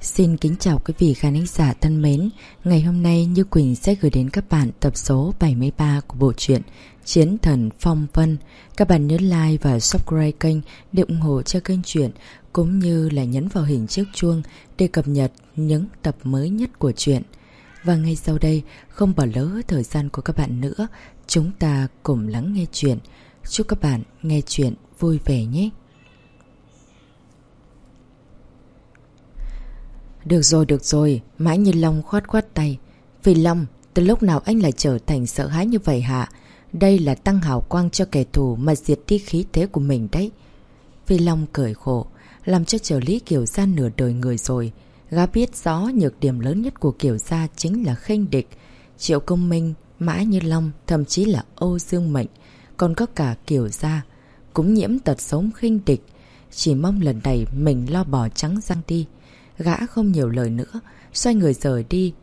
Xin kính chào quý vị khán giả thân mến. Ngày hôm nay Như Quỳnh sẽ gửi đến các bạn tập số 73 của bộ truyện Chiến Thần Phong Vân. Các bạn nhớ like và subscribe kênh để ủng hộ cho kênh truyện, cũng như là nhấn vào hình chiếc chuông để cập nhật những tập mới nhất của truyện. Và ngay sau đây, không bỏ lỡ thời gian của các bạn nữa, chúng ta cùng lắng nghe truyện. Chúc các bạn nghe truyện vui vẻ nhé. Được rồi, Mã Như Long khoát tay. Phi Long, từ lúc nào anh lại trở thành sợ hãi như vậy hả? Đây là tăng hào quang cho kẻ thù mà diệt đi khí thế của mình đấy. Phi Long cười khổ, làm cho trợ lý Kiều Gia nửa đời người rồi. Gã biết rõ nhược điểm lớn nhất của Kiều Gia chính là khinh địch. Triệu Công Minh, Mã Như Long, thậm chí là Âu Dương Mệnh, còn có cả Kiều Gia cũng nhiễm tật xấu khinh địch. Chỉ mong lần này mình lo bỏ trắng răng đi. Gã không nhiều lời nữa, xoay người rời đi.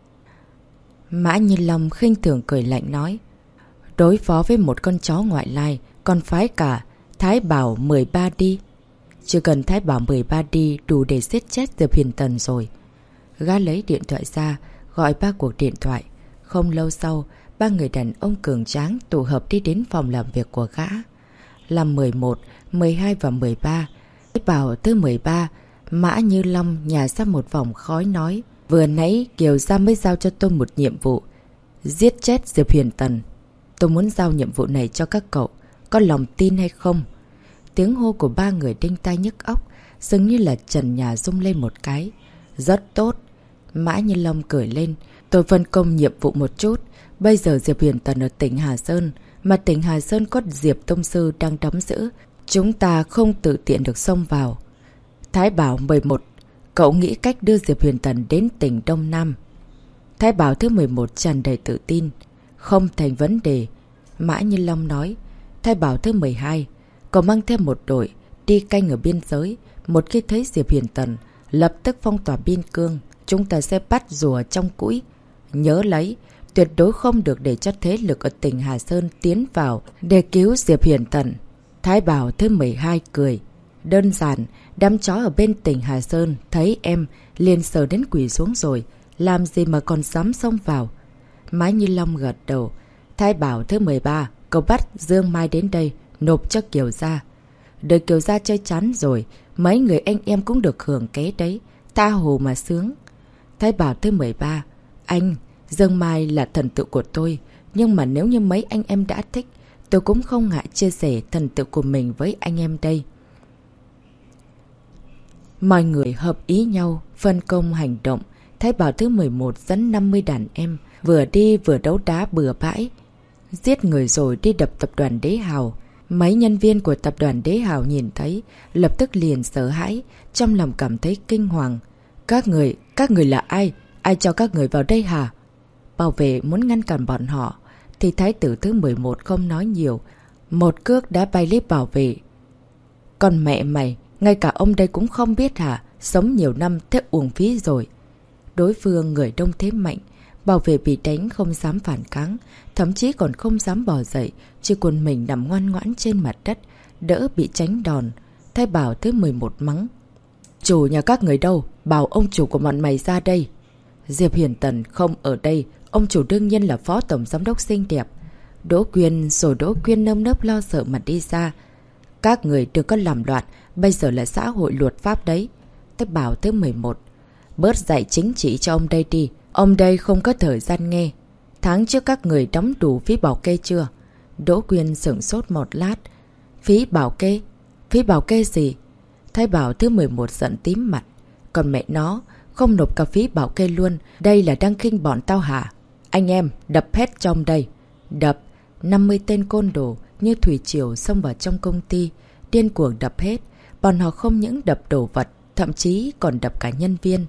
Mã Như Long khinh thường cười lạnh nói: đối phó với một con chó ngoại lai, còn phái cả Thái Bảo 13 đi. Chỉ cần Thái Bảo 13 đi đủ để giết chết Diệp Huyền Tần rồi. Gã lấy điện thoại ra, gọi 3 cuộc điện thoại. Không lâu sau, 3 người đàn ông cường tráng tụ hợp đi đến phòng làm việc của gã. Là 11, 12 và 13. Thái Bảo thứ 13, Mã Như Long nhả ra một vòng khói nói: vừa nãy Kiều Gia mới giao cho tôi một nhiệm vụ, giết chết Diệp Huyền Tần. Tôi muốn giao nhiệm vụ này cho các cậu, có lòng tin hay không? Tiếng hô của 3 người đinh tai nhức óc, dường như là trần nhà rung lên một cái. Rất tốt. Mã Như Long cười lên: tôi phân công nhiệm vụ một chút. Bây giờ Diệp Huyền Tần ở tỉnh Hà Sơn, mà tỉnh Hà Sơn có Diệp Tông Sư đang đóng giữ. Chúng ta không tự tiện được xông vào. Thái Bảo 11, cậu nghĩ cách đưa Diệp Huyền Tần đến tỉnh Đông Nam. Thái Bảo thứ 11 tràn đầy tự tin: không thành vấn đề. Mã Như Long nói: Thái Bảo thứ 12, cậu mang thêm một đội đi canh ở biên giới. Một khi thấy Diệp Huyền Tần, lập tức phong tỏa biên cương. Chúng ta sẽ bắt rùa trong cũi. Nhớ lấy, tuyệt đối không được để cho thế lực ở tỉnh Hà Sơn tiến vào để cứu Diệp Huyền Tần. Thái Bảo thứ 12 cười: đơn giản, đám chó ở bên tỉnh Hà Sơn thấy em liền sờ đến quỷ xuống rồi, làm gì mà còn dám xông vào. Mã Như Long gật đầu: Thái Bảo thứ 13, cậu bắt Dương Mai đến đây, nộp cho Kiều Gia. Đời Kiều Gia chơi chán rồi, mấy người anh em cũng được hưởng ké đấy, tha hồ mà sướng. Thái Bảo thứ 13, anh, Dương Mai là thần tượng của tôi, nhưng mà nếu như mấy anh em đã thích, tôi cũng không ngại chia sẻ thần tượng của mình với anh em đây. Mọi người hợp ý nhau, phân công hành động. Thái Bảo thứ 11 dẫn 50 đàn em, vừa đi vừa đấu đá bừa bãi. Giết người rồi đi đập tập đoàn Đế Hào. Mấy nhân viên của tập đoàn Đế Hào nhìn thấy, lập tức liền sợ hãi, trong lòng cảm thấy kinh hoàng. Các người là ai? Ai cho các người vào đây hả? Bảo vệ muốn ngăn cản bọn họ, thì Thái tử thứ 11 không nói nhiều. Một cước đã bay lít bảo vệ. Còn mẹ mày, ngay cả ông đây cũng không biết hả? Sống nhiều năm thế uổng phí rồi. Đối phương người đông thế mạnh, bảo vệ bị đánh không dám phản kháng, thậm chí còn không dám bò dậy, chỉ còn mình nằm ngoan ngoãn trên mặt đất, đỡ bị tránh đòn. Thái Bảo thứ 11 mắng: chủ nhà các người đâu? Bảo ông chủ của bọn mày ra đây. Diệp Huyền Tần không ở đây, ông chủ đương nhiên là phó tổng giám đốc xinh đẹp. Đỗ Quyên nơm nớp lo sợ mà đi ra: các người đừng có làm loạn, bây giờ là xã hội luật pháp đấy. Thái Bảo thứ 11: bớt dạy chính trị cho ông đây đi, ông đây không có thời gian nghe. Tháng trước các người đóng đủ phí bảo kê chưa? Đỗ Quyên sửng sốt một lát: phí bảo kê? Phí bảo kê gì? Thái Bảo thứ 11 giận tím mặt: còn mẹ nó, không nộp cả phí bảo kê luôn, đây là đang khinh bọn tao hả? Anh em, đập hết trong đây. Đập. 50 tên côn đồ như thủy triều xông vào trong công ty, điên cuồng đập hết. Bọn họ không những đập đồ vật, thậm chí còn đập cả nhân viên.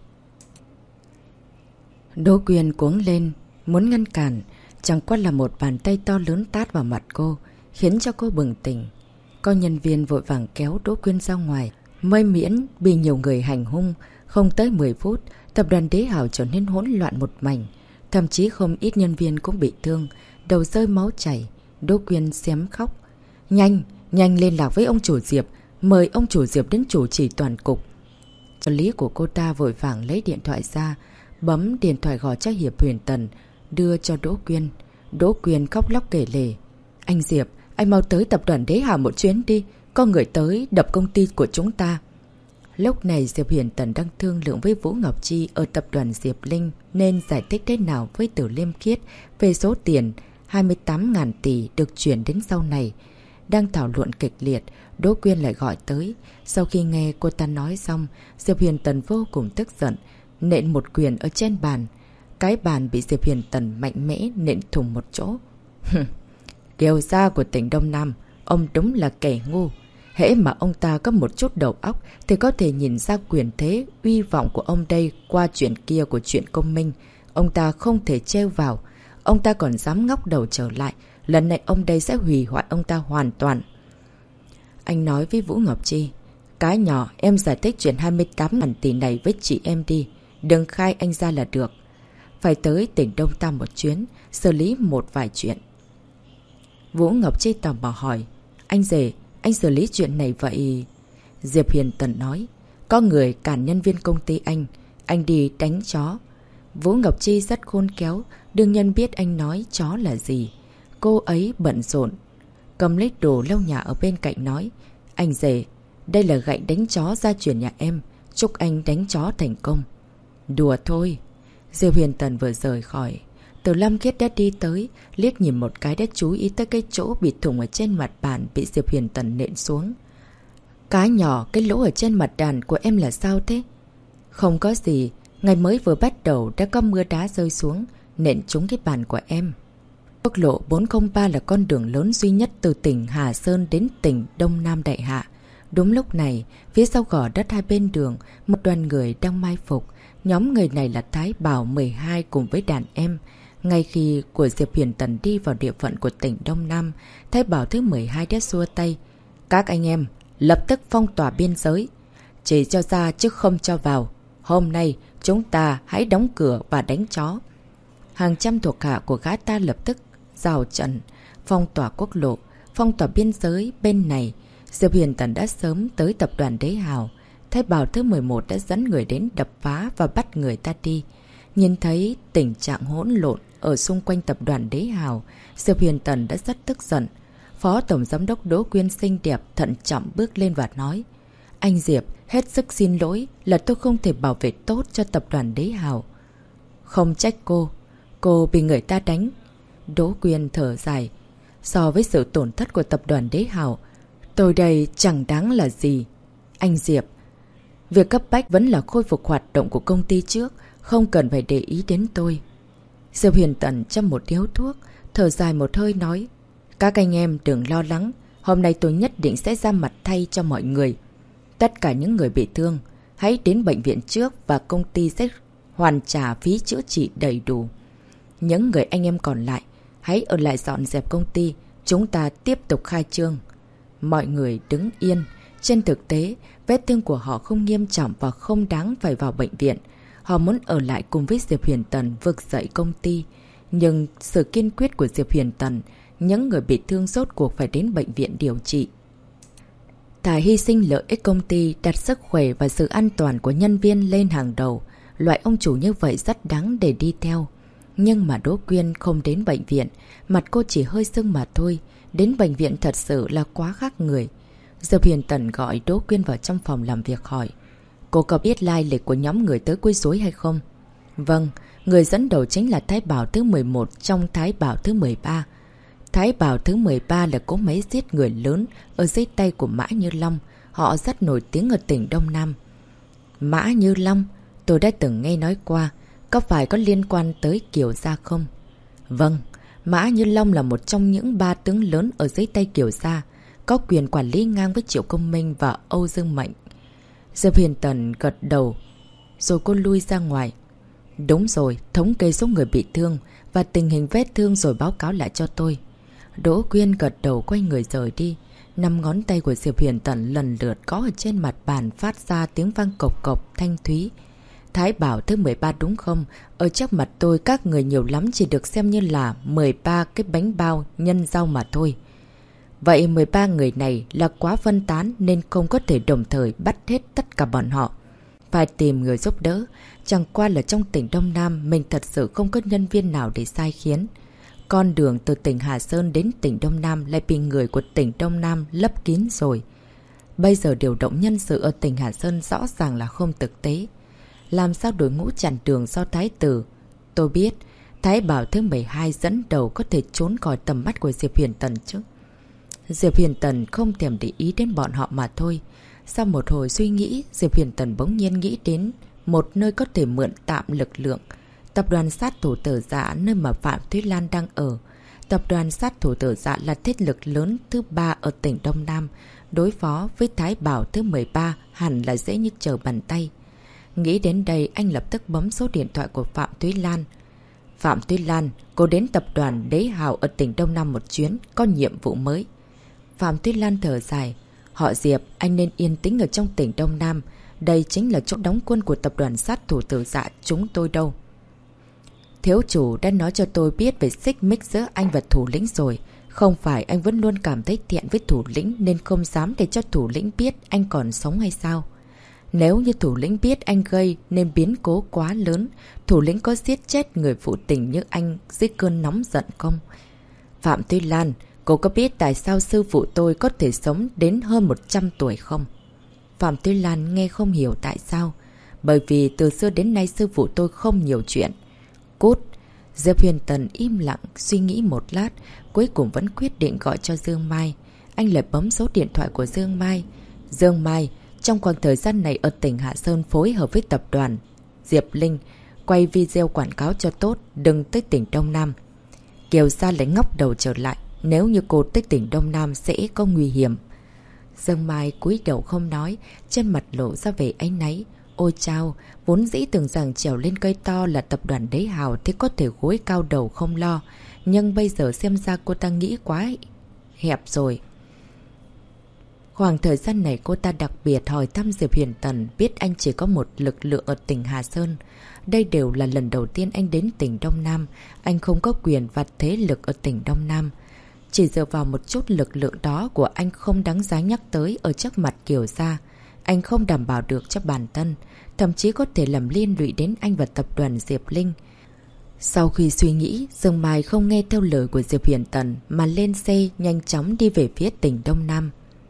Đỗ Quyên cuống lên, muốn ngăn cản, chẳng qua là một bàn tay to lớn tát vào mặt cô, khiến cho cô bừng tỉnh. Có nhân viên vội vàng kéo Đỗ Quyên ra ngoài, mới miễn bị nhiều người hành hung. Không tới 10 phút, tập đoàn Đế Hào trở nên hỗn loạn một mảnh. Thậm chí không ít nhân viên cũng bị thương, đầu rơi máu chảy. Đỗ Quyên xém khóc: nhanh liên lạc với ông chủ Diệp, mời ông chủ Diệp đến chủ trì toàn cục. Trợ lý của cô ta vội vàng lấy điện thoại ra, bấm điện thoại gọi cho Diệp Huyền Tần, đưa cho Đỗ Quyên. Đỗ Quyên khóc lóc kể lể. Anh Diệp, anh mau tới tập đoàn Đế Hào một chuyến đi, có người tới đập công ty của chúng ta. Lúc này Diệp Huyền Tần đang thương lượng với Vũ Ngọc Chi ở tập đoàn Diệp Linh nên giải thích thế nào với Từ Liêm Khiết về số tiền 28.000 tỷ được chuyển đến sau này. Đang thảo luận kịch liệt, Đỗ Quyên lại gọi tới. Sau khi nghe cô ta nói xong, Diệp Huyền Tần vô cùng tức giận, nện một quyền ở trên bàn. Cái bàn bị Diệp Huyền Tần mạnh mẽ nện thủng một chỗ. Kiều gia của tỉnh Đông Nam, ông đúng là kẻ ngu. Hễ mà ông ta có một chút đầu óc thì có thể nhìn ra quyền thế, uy vọng của ông đây qua chuyện kia của chuyện công minh. Ông ta không thể trêu vào. Ông ta còn dám ngóc đầu trở lại. Lần này ông đây sẽ hủy hoại ông ta hoàn toàn. Anh nói với Vũ Ngọc Chi. Cái nhỏ em giải thích chuyện 28.000 tỷ này với chị em đi. Đừng khai anh ra là được. Phải tới tỉnh Đông Tam một chuyến, xử lý một vài chuyện. Vũ Ngọc Chi tò mò hỏi. Anh rể, anh xử lý chuyện này vậy? Diệp Huyền Tần nói. Có người cản nhân viên công ty anh đi đánh chó. Vũ Ngọc Chi rất khôn khéo, đương nhiên biết anh nói chó là gì. Cô ấy bận rộn, cầm lấy đồ lau nhà ở bên cạnh nói. Anh rể, đây là gậy đánh chó gia truyền nhà em, chúc anh đánh chó thành công. Đùa thôi. Diệp Huyền Tần vừa rời khỏi, Từ Lâm Khiết đã đi tới, liếc nhìn một cái đã chú ý tới cái chỗ bị thủng ở trên mặt bàn bị Diệp Huyền Tần nện xuống. Cái nhỏ, cái lỗ ở trên mặt bàn của em là sao thế? Không có gì, ngày mới vừa bắt đầu đã có mưa đá rơi xuống, nện trúng cái bàn của em. Quốc lộ 403 là con đường lớn duy nhất từ tỉnh Hà Sơn đến tỉnh Đông Nam Đại Hạ. Đúng lúc này, phía sau gò đất hai bên đường, một đoàn người đang mai phục. Nhóm người này là Thái Bảo 12 cùng với đàn em. Ngay khi của Diệp Huyền Tần đi vào địa phận của tỉnh Đông Nam, Thái Bảo thứ 12 đã xua tay. Các anh em, lập tức phong tỏa biên giới. Chỉ cho ra chứ không cho vào. Hôm nay, chúng ta hãy đóng cửa và đánh chó. Hàng trăm thuộc hạ của gã ta lập tức rào trận, phong tỏa quốc lộ, phong tỏa biên giới bên này. Diệp Huyền Tần đã sớm tới tập đoàn Đế Hào. Thái Bảo thứ 11 đã dẫn người đến đập phá và bắt người ta đi. Nhìn thấy tình trạng hỗn lộn ở xung quanh tập đoàn Đế Hào, Diệp Huyền Tần đã rất tức giận. Phó Tổng Giám đốc Đỗ Quyên xinh đẹp thận trọng bước lên và nói. Anh Diệp, hết sức xin lỗi là tôi không thể bảo vệ tốt cho tập đoàn Đế Hào. Không trách cô bị người ta đánh. Đỗ Quyên thở dài. So với sự tổn thất của tập đoàn Đế Hào, tôi đây chẳng đáng là gì. Anh Diệp, việc cấp bách vẫn là khôi phục hoạt động của công ty trước, không cần phải để ý đến tôi. Diệp Huyền Tần châm một điếu thuốc, thở dài một hơi nói. Các anh em đừng lo lắng, hôm nay tôi nhất định sẽ ra mặt thay cho mọi người. Tất cả những người bị thương, hãy đến bệnh viện trước và công ty sẽ hoàn trả phí chữa trị đầy đủ. Những người anh em còn lại, hãy ở lại dọn dẹp công ty, chúng ta tiếp tục khai trương. Mọi người đứng yên. Trên thực tế, vết thương của họ không nghiêm trọng và không đáng phải vào bệnh viện. Họ muốn ở lại cùng với Diệp Huyền Tần vực dậy công ty. Nhưng sự kiên quyết của Diệp Huyền Tần, những người bị thương rốt cuộc phải đến bệnh viện điều trị. Thà hy sinh lợi ích công ty, đặt sức khỏe và sự an toàn của nhân viên lên hàng đầu. Loại ông chủ như vậy rất đáng để đi theo. Nhưng mà Đỗ Quyên không đến bệnh viện, mặt cô chỉ hơi sưng mà thôi. Đến bệnh viện thật sự là quá khác người. Diệp Huyền Tần gọi Đỗ Quyên vào trong phòng làm việc hỏi. Cô có biết lai lịch của nhóm người tới quấy rối hay không? Vâng, người dẫn đầu chính là Thái Bảo thứ 11 trong Thái Bảo thứ 13. Thái Bảo thứ 13 là cỗ máy giết người lớn ở dưới tay của Mã Như Long. Họ rất nổi tiếng ở tỉnh Đông Nam. Mã Như Long, tôi đã từng nghe nói qua. Có phải có liên quan tới Kiều gia không? Vâng, Mã Như Long là một trong những ba tướng lớn ở dưới tay Kiều gia, có quyền quản lý ngang với Triệu Công Minh và Âu Dương Mệnh. Diệp Huyền Tần gật đầu, rồi cô lui ra ngoài. Đúng rồi, thống kê số người bị thương và tình hình vết thương rồi báo cáo lại cho tôi. Đỗ Quyên gật đầu quay người rời đi. 5 ngón tay của Diệp Huyền Tần lần lượt có ở trên mặt bàn phát ra tiếng vang cộc cộc thanh thúy. Thái Bảo thứ 13 đúng không? Ở trước mặt tôi các người nhiều lắm chỉ được xem như là 13 cái bánh bao nhân rau mà thôi. Vậy 13 người này là quá phân tán nên không có thể đồng thời bắt hết tất cả bọn họ. Phải tìm người giúp đỡ. Chẳng qua là trong tỉnh Đông Nam mình thật sự không có nhân viên nào để sai khiến. Con đường từ tỉnh Hà Sơn đến tỉnh Đông Nam lại bị người của tỉnh Đông Nam lấp kín rồi. Bây giờ điều động nhân sự ở tỉnh Hà Sơn rõ ràng là không thực tế. Làm sao đội ngũ chặn đường do Thái tử? Tôi biết, Thái Bảo thứ 12 dẫn đầu có thể trốn khỏi tầm mắt của Diệp Huyền Tần chứ. Diệp Huyền Tần không thèm để ý đến bọn họ mà thôi. Sau một hồi suy nghĩ, Diệp Huyền Tần bỗng nhiên nghĩ đến một nơi có thể mượn tạm lực lượng. Tập đoàn sát thủ Tử Dạ nơi mà Phạm Tuyết Lan đang ở. Tập đoàn sát thủ Tử Dạ là thế lực lớn thứ 3 ở tỉnh Đông Nam. Đối phó với Thái Bảo thứ 13 hẳn là dễ như trở bàn tay. Nghĩ đến đây anh lập tức bấm số điện thoại của Phạm Tuyết Lan. Phạm Tuyết Lan, cô đến tập đoàn Đế Hào ở tỉnh Đông Nam một chuyến, có nhiệm vụ mới. Phạm Tuyết Lan thở dài. Họ Diệp, anh nên yên tĩnh ở trong tỉnh Đông Nam. Đây chính là chỗ đóng quân của tập đoàn sát thủ Tử Dạ chúng tôi đâu. Thiếu chủ đã nói cho tôi biết về xích mích giữa anh và thủ lĩnh rồi. Không phải anh vẫn luôn cảm thấy thiện với thủ lĩnh nên không dám để cho thủ lĩnh biết anh còn sống hay sao? Nếu như thủ lĩnh biết anh gây nên biến cố quá lớn, thủ lĩnh có giết chết người phụ tình như anh dưới cơn nóng giận không? Phạm Tuyết Lan, cô có biết tại sao sư phụ tôi có thể sống đến hơn 100 tuổi không? Phạm Tuyết Lan nghe không hiểu tại sao. Bởi vì từ xưa đến nay sư phụ tôi không nhiều chuyện. Cút! Diệp Huyền Tần im lặng suy nghĩ một lát, cuối cùng vẫn quyết định gọi cho Dương Mai. Anh lại bấm số điện thoại của Dương Mai. Dương Mai, trong khoảng thời gian này ở tỉnh Hạ Sơn phối hợp với tập đoàn Diệp Linh, quay video quảng cáo cho tốt, đừng tới tỉnh Đông Nam. Kiều Gia lại ngóc đầu trở lại, nếu như cô tới tỉnh Đông Nam sẽ có nguy hiểm. Dương Mai cúi đầu không nói, trên mặt lộ ra vẻ áy náy. Ôi chao, vốn dĩ tưởng rằng trèo lên cây to là tập đoàn Đế Hào thì có thể gối cao đầu không lo. Nhưng bây giờ xem ra cô ta nghĩ quá hẹp rồi. Khoảng thời gian này cô ta đặc biệt hỏi thăm Diệp Huyền Tần, biết anh chỉ có một lực lượng ở tỉnh Hà Sơn. Đây đều là lần đầu tiên anh đến tỉnh Đông Nam, anh không có quyền và thế lực ở tỉnh Đông Nam. Chỉ dựa vào một chút lực lượng đó của anh không đáng giá nhắc tới ở trước mặt Kiều Gia. Anh không đảm bảo được cho bản thân, thậm chí có thể làm liên lụy đến anh và tập đoàn Diệp Linh. Sau khi suy nghĩ, Dương Mai không nghe theo lời của Diệp Huyền Tần mà lên xe nhanh chóng đi về phía tỉnh Đông Nam.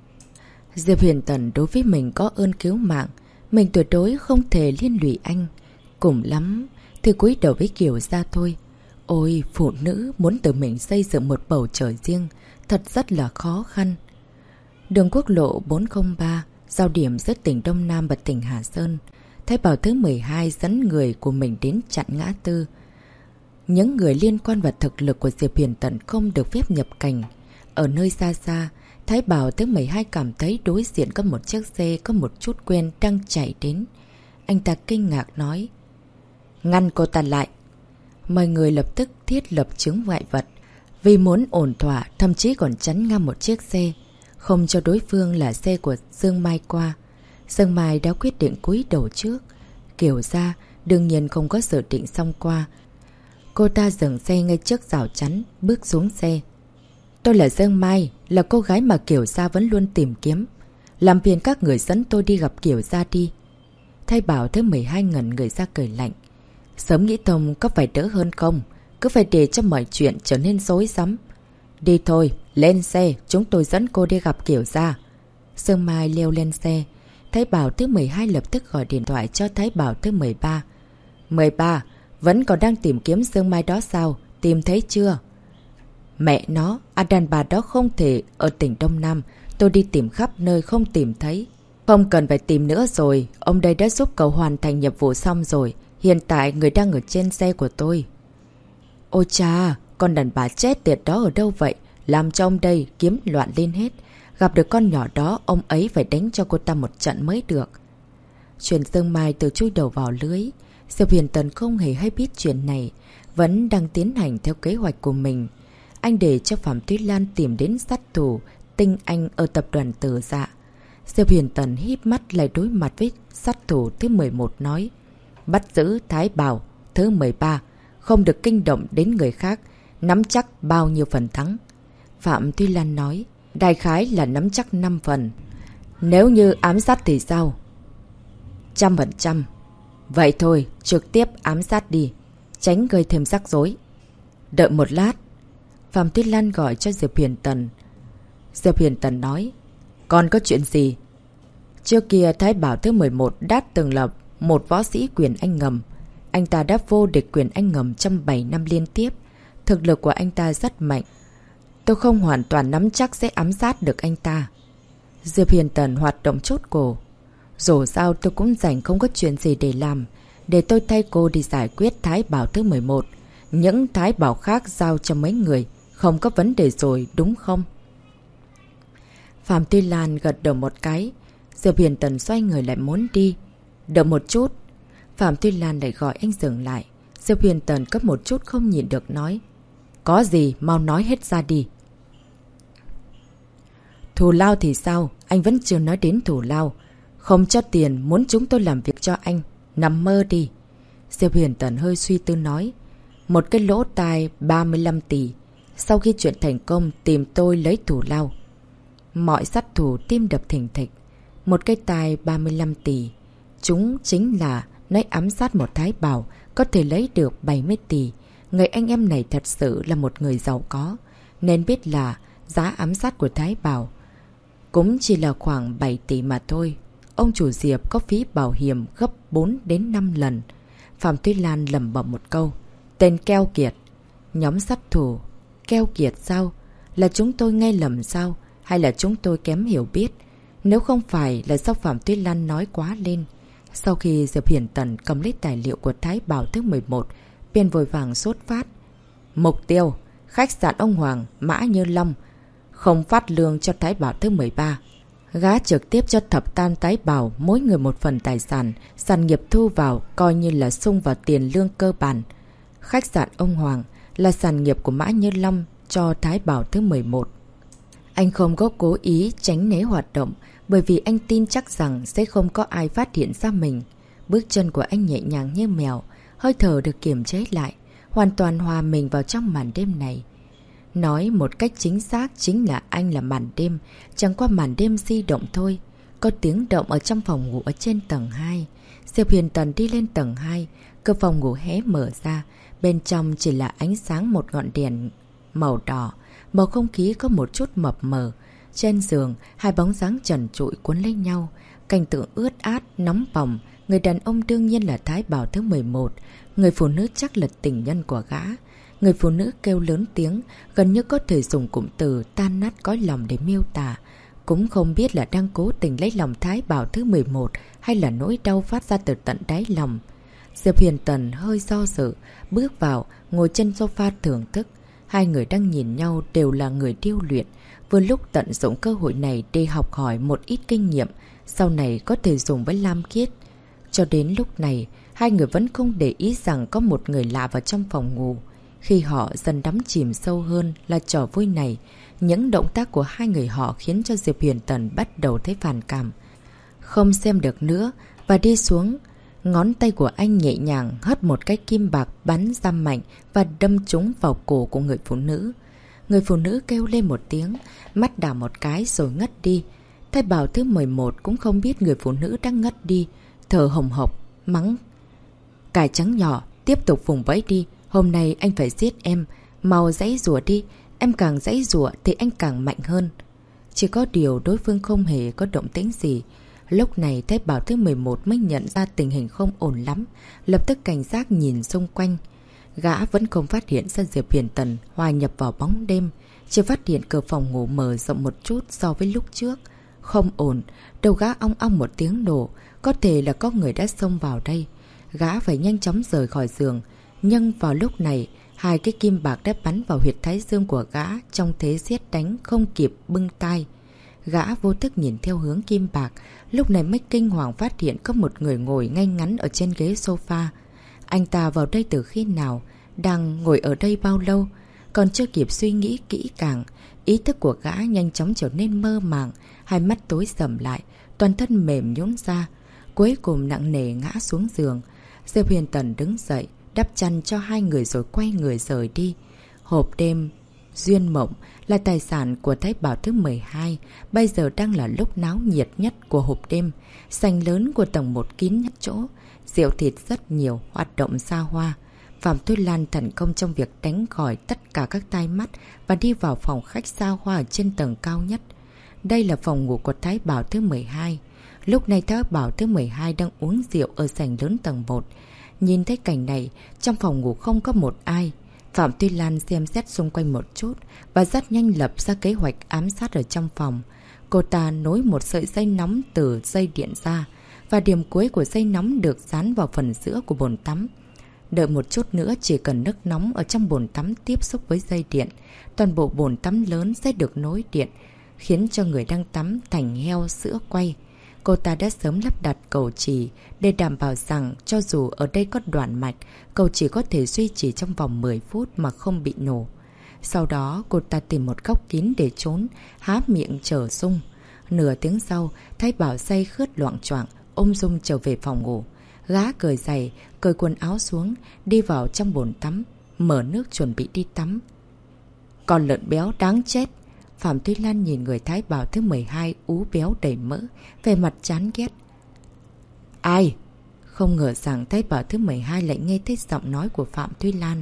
Diệp Huyền Tần đối với mình có ơn cứu mạng, mình tuyệt đối không thể liên lụy anh. Cùng lắm thì cúi đầu với Kiều Gia thôi. Ôi, phụ nữ muốn tự mình xây dựng một bầu trời riêng, thật rất là khó khăn. Đường quốc lộ 403, giao điểm giữa tỉnh Đông Nam và tỉnh Hà Sơn. Thái Bảo thứ 12 dẫn người của mình đến chặn ngã tư. Những người liên quan vào thực lực của Diệp Huyền Tần không được phép nhập cảnh. Ở nơi xa xa, Thái Bảo thứ 12 cảm thấy đối diện có một chiếc xe có một chút quen đang chạy đến. Anh ta kinh ngạc nói: ngăn cô ta lại. Mọi người lập tức thiết lập chứng ngoại vật. Vì muốn ổn thỏa, thậm chí còn chắn ngang một chiếc xe, không cho đối phương là xe của Dương Mai qua. Dương Mai đã quyết định cúi đầu trước. Kiều Gia đương nhiên không có dự định xong qua. Cô ta dừng xe ngay trước rào chắn, bước xuống xe. Tôi là Dương Mai, là cô gái mà Kiều Gia vẫn luôn tìm kiếm. Làm phiền các người dẫn tôi đi gặp Kiều Gia đi. Thái Bảo thứ 12 ngẩn người ra cười lạnh. Sớm nghĩ thông có phải đỡ hơn không? Cứ phải để cho mọi chuyện trở nên rối rắm. Đi thôi, lên xe, chúng tôi dẫn cô đi gặp Kiều Gia. Dương Mai leo lên xe. Thái Bảo thứ 12 lập tức gọi điện thoại cho Thái Bảo thứ 13. 13, vẫn còn đang tìm kiếm Dương Mai đó sao? Tìm thấy chưa? Mẹ nó, đàn bà đó không thể ở tỉnh Đông Nam. Tôi đi tìm khắp nơi không tìm thấy. Không cần phải tìm nữa rồi. Ông đây đã giúp cậu hoàn thành nhiệm vụ xong rồi. Hiện tại người đang ở trên xe của tôi. Ôi cha, con đàn bà chết tiệt đó ở đâu vậy? Làm cho ông đây kiếm loạn lên hết. Gặp được con nhỏ đó, ông ấy phải đánh cho cô ta một trận mới được. Chuyện Dương Mai từ chui đầu vào lưới. Diệp Huyền Tần không hề hay biết chuyện này, vẫn đang tiến hành theo kế hoạch của mình. Anh để cho Phạm Tuyết Lan tìm đến sát thủ tinh anh ở tập đoàn Tử Dạ. Diệp Huyền Tần híp mắt lại đối mặt với sát thủ thứ 11 nói: bắt giữ Thái Bảo thứ 13, không được kinh động đến người khác, nắm chắc bao nhiêu phần thắng. Phạm Tuyết Lan nói: đại khái là nắm chắc 5 phần. Nếu như ám sát thì sao? 100%. Vậy thôi, trực tiếp ám sát đi. Tránh gây thêm rắc rối. Đợi một lát. Phạm Tuyết Lan gọi cho Diệp Huyền Tần. Diệp Huyền Tần nói. Còn có chuyện gì? Trước kia Thái Bảo thứ 11 đã từng là một võ sĩ quyền Anh ngầm. Anh ta đã vô địch quyền Anh ngầm trong 7 năm liên tiếp. Thực lực của anh ta rất mạnh. Tôi không hoàn toàn nắm chắc sẽ ám sát được anh ta. Diệp Huyền Tần hoạt động chốt cổ. Dù sao tôi cũng rảnh không có chuyện gì để làm. Để tôi thay cô đi giải quyết Thái Bảo thứ 11. Những Thái Bảo khác giao cho mấy người. Không có vấn đề rồi đúng không? Phạm Tuyết Lan gật đầu một cái. Diệp Huyền Tần xoay người lại muốn đi. Đợi một chút. Phạm Tuyết Lan lại gọi anh dừng lại. Diệp Huyền Tần cấp một chút không nhịn được nói. Có gì mau nói hết ra đi. Thù lao thì sao? Anh vẫn chưa nói đến thù lao. Không cho tiền muốn chúng tôi làm việc cho anh. Nằm mơ đi. Diệp Huyền Tần hơi suy tư nói. Một cái lỗ tai 35 tỷ. Sau khi chuyện thành công tìm tôi lấy thù lao. Mọi sát thủ tim đập thình thịch. Một cái tai 35 tỷ. Chúng chính là nói ám sát một Thái Bảo có thể lấy được 70 tỷ. Người anh em này thật sự là một người giàu có. Nên biết là giá ám sát của Thái Bảo cũng chỉ là khoảng 7 tỷ mà thôi. Ông chủ Diệp có phí bảo hiểm gấp 4 đến 5 lần. Phạm Tuyết Lan lẩm bẩm một câu. Tên keo kiệt. Nhóm sát thủ. Keo kiệt sao? Là chúng tôi nghe lầm sao? Hay là chúng tôi kém hiểu biết? Nếu không phải là do Phạm Tuyết Lan nói quá lên. Sau khi Diệp Hiển Tần cầm lấy tài liệu của Thái Bảo thứ 11,便vội vàng sốt phát. Mục tiêu, khách sạn ông Hoàng, Mã Như Long, không phát lương cho Thái Bảo thứ 13. Gá trực tiếp cho thập tam Thái Bảo mỗi người một phần tài sản, sản nghiệp thu vào coi như là sung vào tiền lương cơ bản. Khách sạn ông Hoàng là sản nghiệp của Mã Như Long cho Thái Bảo thứ 11. Anh không có cố ý tránh né hoạt động, bởi vì anh tin chắc rằng sẽ không có ai phát hiện ra mình. Bước chân của anh nhẹ nhàng như mèo, hơi thở được kiềm chế lại, hoàn toàn hòa mình vào trong màn đêm này. Nói một cách chính xác chính là anh là màn đêm, chẳng qua màn đêm di động thôi. Có tiếng động ở trong phòng ngủ ở trên tầng 2. Diệp Huyền Tần đi lên tầng 2, cửa phòng ngủ hé mở ra, bên trong chỉ là ánh sáng một ngọn đèn màu đỏ. Bầu không khí có một chút mập mờ. Trên giường, hai bóng dáng trần trụi cuốn lấy nhau. Cảnh tượng ướt át, nóng bỏng. Người đàn ông đương nhiên là Thái Bảo thứ 11. Người phụ nữ chắc là tình nhân của gã. Người phụ nữ kêu lớn tiếng, gần như có thể dùng cụm từ tan nát cõi lòng để miêu tả. Cũng không biết là đang cố tình lấy lòng Thái Bảo thứ 11 hay là nỗi đau phát ra từ tận đáy lòng. Diệp Huyền Tần hơi do dự, bước vào, ngồi trên sofa thưởng thức. Hai người đang nhìn nhau đều là người điêu luyện, vừa lúc tận dụng cơ hội này để học hỏi một ít kinh nghiệm, sau này có thể dùng với Lam Khiết. Cho đến lúc này, hai người vẫn không để ý rằng có một người lạ vào trong phòng ngủ. Khi họ dần đắm chìm sâu hơn là trò vui này, những động tác của hai người họ khiến cho Diệp Huyền Tần bắt đầu thấy phản cảm. Không xem được nữa và đi xuống. Ngón tay của anh nhẹ nhàng hất một cái kim bạc bắn ra mạnh và đâm trúng vào cổ của người phụ nữ. Người phụ nữ kêu lên một tiếng, mắt đảo một cái rồi ngất đi. Thái Bảo thứ 11 cũng không biết người phụ nữ đang ngất đi, thở hồng hộc, mắng. Cải trắng nhỏ, tiếp tục vùng vẫy đi, hôm nay anh phải giết em, mau giãy giụa đi, em càng giãy giụa thì anh càng mạnh hơn. Chỉ có điều đối phương không hề có động tĩnh gì. Lúc này Thái Bảo thứ 11 mới nhận ra tình hình không ổn lắm, lập tức cảnh giác nhìn xung quanh. Gã vẫn không phát hiện ra Diệp Huyền Tần hòa nhập vào bóng đêm, chỉ phát hiện cửa phòng ngủ mở rộng một chút so với lúc trước. Không ổn, đầu gã ong ong một tiếng nổ, có thể là có người đã xông vào đây. Gã phải nhanh chóng rời khỏi giường, nhưng vào lúc này, hai cái kim bạc đã bắn vào huyệt thái dương của gã trong thế giết đánh không kịp bưng tay. Gã vô thức nhìn theo hướng kim bạc, lúc này mới kinh hoàng phát hiện có một người ngồi ngay ngắn ở trên ghế sofa. Anh ta vào đây từ khi nào? Đang ngồi ở đây bao lâu? Còn chưa kịp suy nghĩ kỹ càng, ý thức của gã nhanh chóng trở nên mơ màng, hai mắt tối sầm lại, toàn thân mềm nhũn ra, cuối cùng nặng nề ngã xuống giường. Diệp Huyền Tần đứng dậy, đắp chăn cho hai người rồi quay người rời đi. Hộp đêm Duyên Mộng là tài sản của Thái Bảo thứ 12, bây giờ đang là lúc náo nhiệt nhất của hộp đêm. Sảnh lớn của tầng 1 kín nhất chỗ, rượu thịt rất nhiều, hoạt động xa hoa. Phạm Tuyết Lan thành công trong việc đánh gọi tất cả các tai mắt và đi vào phòng khách xa hoa ở trên tầng cao nhất. Đây là phòng ngủ của Thái Bảo thứ 12. Lúc này Thái Bảo thứ 12 đang uống rượu ở sảnh lớn tầng 1. Nhìn thấy cảnh này, trong phòng ngủ không có một ai. Phạm Tuyết Lan xem xét xung quanh một chút và rất nhanh lập ra kế hoạch ám sát ở trong phòng. Cô ta nối một sợi dây nóng từ dây điện ra và điểm cuối của dây nóng được dán vào phần giữa của bồn tắm. Đợi một chút nữa, chỉ cần nước nóng ở trong bồn tắm tiếp xúc với dây điện, toàn bộ bồn tắm lớn sẽ được nối điện, khiến cho người đang tắm thành heo sữa quay. Cô ta đã sớm lắp đặt cầu chì để đảm bảo rằng cho dù ở đây có đoạn mạch, cầu chì có thể duy trì trong vòng 10 phút mà không bị nổ. Sau đó, cô ta tìm một góc kín để trốn, há miệng chờ Dung. Nửa tiếng sau, Thái Bảo say khướt loạng choạng ôm Dung trở về phòng ngủ. Gã cởi giày, cởi quần áo xuống, đi vào trong bồn tắm, mở nước chuẩn bị đi tắm. Con lợn béo đáng chết! Phạm Tuyết Lan nhìn người Thái Bảo thứ 12 ú béo đầy mỡ, về mặt chán ghét. Ai? Không ngờ rằng Thái Bảo thứ 12 lại nghe thấy giọng nói của Phạm Tuyết Lan.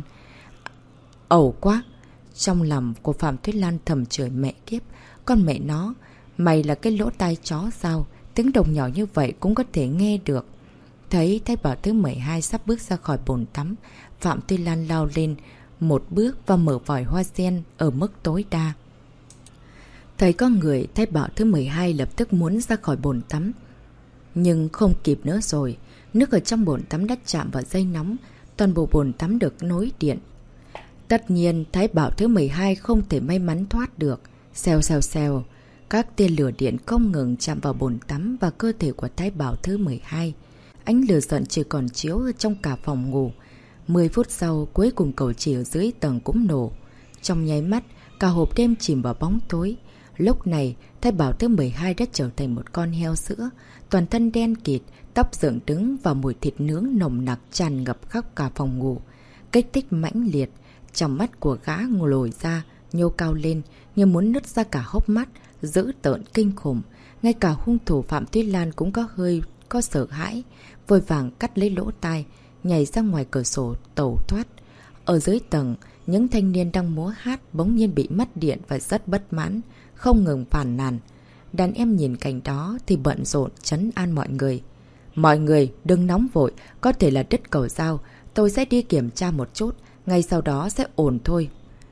Ẩu quá! Trong lòng của Phạm Tuyết Lan thầm chửi mẹ kiếp. Con mẹ nó, mày là cái lỗ tai chó sao? Tiếng động nhỏ như vậy cũng có thể nghe được. Thấy Thái Bảo thứ 12 sắp bước ra khỏi bồn tắm, Phạm Tuyết Lan lao lên một bước và mở vòi hoa sen ở mức tối đa. Thấy có người, Thái Bảo thứ 12 lập tức muốn ra khỏi bồn tắm. Nhưng không kịp nữa rồi. Nước ở trong bồn tắm đã chạm vào dây nóng. Toàn bộ bồn tắm được nối điện. Tất nhiên, Thái Bảo thứ 12 không thể may mắn thoát được. Xèo xèo xèo. Các tia lửa điện không ngừng chạm vào bồn tắm và cơ thể của Thái Bảo thứ 12. Ánh lửa giận chỉ còn chiếu ở trong cả phòng ngủ. 10 phút sau, cuối cùng cầu chỉ ở dưới tầng cũng nổ. Trong nháy mắt, cả hộp đêm chìm vào bóng tối. Lúc này, Thái Bảo thứ 12 đã trở thành một con heo sữa, toàn thân đen kịt, tóc dựng đứng và mùi thịt nướng nồng nặc tràn ngập khắp cả phòng ngủ. Kích thích mãnh liệt, trong mắt của gã lồi ra, nhô cao lên như muốn nứt ra cả hốc mắt, dữ tợn kinh khủng. Ngay cả hung thủ Phạm Tuyết Lan cũng có sợ hãi, vội vàng cắt lấy lỗ tai, nhảy ra ngoài cửa sổ tẩu thoát. Ở dưới tầng, những thanh niên đang múa hát bỗng nhiên bị mất điện và rất bất mãn, không ngừng phàn nàn. Đàn em nhìn cảnh đó thì bận rộn trấn an mọi người. Mọi người đừng nóng vội, có thể là đứt cầu dao, tôi sẽ đi kiểm tra một chút, ngay sau đó sẽ ổn thôi.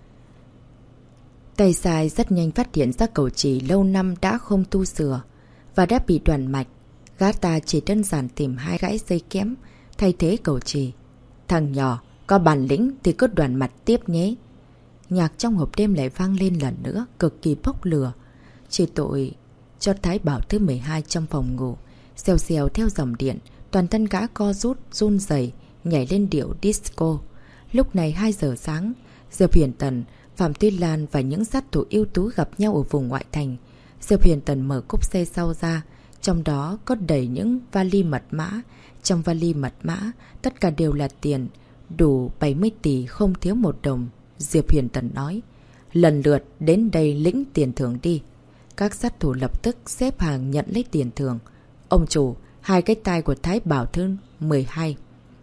Tay sai rất nhanh phát hiện ra cầu chỉ lâu năm đã không tu sửa và đã bị đoạn mạch. Gã ta chỉ đơn giản tìm 2 gãy dây kém thay thế cầu chỉ. Thằng nhỏ, có bản lĩnh thì cứ đoạn mạch tiếp nhé. Nhạc trong hộp đêm lại vang lên lần nữa, cực kỳ bốc lửa. Chỉ tội cho Thái Bảo thứ 12 trong phòng ngủ. Xèo xèo theo dòng điện, toàn thân gã co rút, run rẩy nhảy lên điệu disco. Lúc này 2 giờ sáng, Diệp Huyền Tần, Phạm Tuyết Lan và những sát thủ ưu tú gặp nhau ở vùng ngoại thành. Diệp Huyền Tần mở cốp xe sau ra, trong đó có đầy những vali mật mã. Trong vali mật mã, tất cả đều là tiền, đủ 70 tỷ không thiếu một đồng. Diệp Huyền Tần nói, lần lượt đến đây lĩnh tiền thưởng đi. Các sát thủ lập tức xếp hàng nhận lấy tiền thưởng. Ông chủ, 2 cái tai của Thái Bảo thứ 12.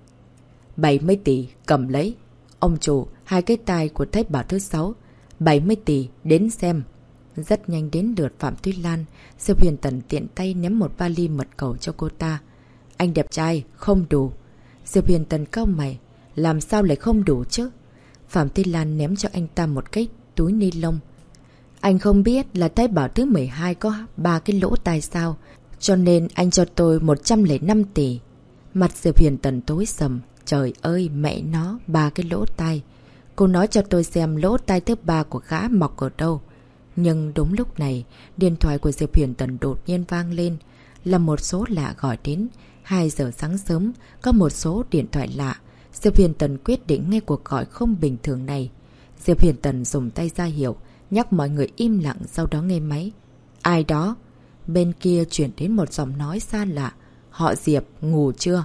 70 tỷ, cầm lấy. Ông chủ, 2 cái tai của Thái Bảo thứ 6. 70 tỷ, đến xem. Rất nhanh đến lượt Phạm Tuyết Lan. Diệp Huyền Tần tiện tay ném một vali mật khẩu cho cô ta. Anh đẹp trai, không đủ. Diệp Huyền Tần cau mày. Làm sao lại không đủ chứ? Phạm Tuyết Lan ném cho anh ta một cái túi ni lông. Anh không biết là Thái Bảo thứ 12 có 3 cái lỗ tai sao, cho nên anh cho tôi 105 tỷ. Mặt Diệp Huyền Tần tối sầm. Trời ơi, mẹ nó, 3 cái lỗ tai. Cô nói cho tôi xem lỗ tai thứ 3 của gã mọc ở đâu. Nhưng đúng lúc này, điện thoại của Diệp Huyền Tần đột nhiên vang lên. Là một số lạ gọi đến. 2 giờ sáng sớm, có một số điện thoại lạ. Diệp Huyền Tần quyết định nghe cuộc gọi không bình thường này. Diệp Huyền Tần dùng tay ra hiệu, nhắc mọi người im lặng, sau đó nghe máy. Ai đó? Bên kia chuyển đến một giọng nói xa lạ. Họ Diệp, ngủ chưa?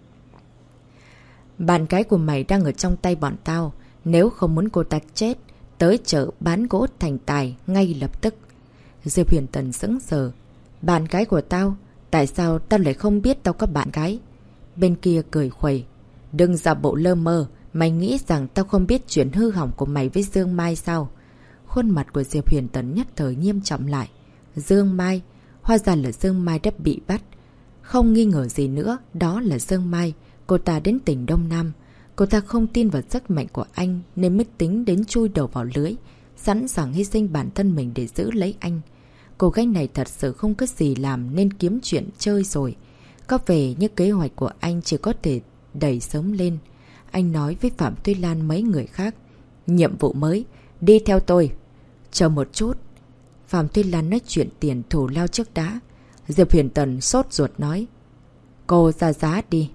Bạn gái của mày đang ở trong tay bọn tao. Nếu không muốn cô ta chết tới chợ bán gỗ Thành Tài ngay lập tức. Diệp Huyền Tần sững sờ. Bạn gái của tao? Tại sao tao lại không biết tao có bạn gái? Bên kia cười khuẩy. Đừng giả bộ lơ mơ. Mày nghĩ rằng tao không biết chuyện hư hỏng của mày với Dương Mai sao? Khuôn mặt của Diệp Huyền Tần nhất thời nghiêm trọng lại. Dương Mai? Hóa ra là Dương Mai đã bị bắt. Không nghi ngờ gì nữa, đó là Dương Mai. Cô ta đến tỉnh Đông Nam. Cô ta không tin vào sức mạnh của anh nên mới tính đến chui đầu vào lưới, sẵn sàng hy sinh bản thân mình để giữ lấy anh. Cô gái này thật sự không có gì làm nên kiếm chuyện chơi rồi. Có vẻ như kế hoạch của anh chỉ có thể đẩy sớm lên. Anh nói với Phạm Tuy Lan mấy người khác. Nhiệm vụ mới, đi theo tôi. Chờ một chút. Phạm Tuy Lan nói chuyện tiền thù lao trước đã. Diệp Huyền Tần sốt ruột nói. Cô ra giá đi.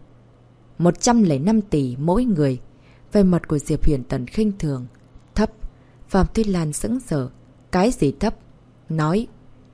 105 tỷ mỗi người. Về mặt của Diệp Huyền Tần khinh thường. Thấp. Phạm Tuy Lan sững sờ. Cái gì thấp? Nói.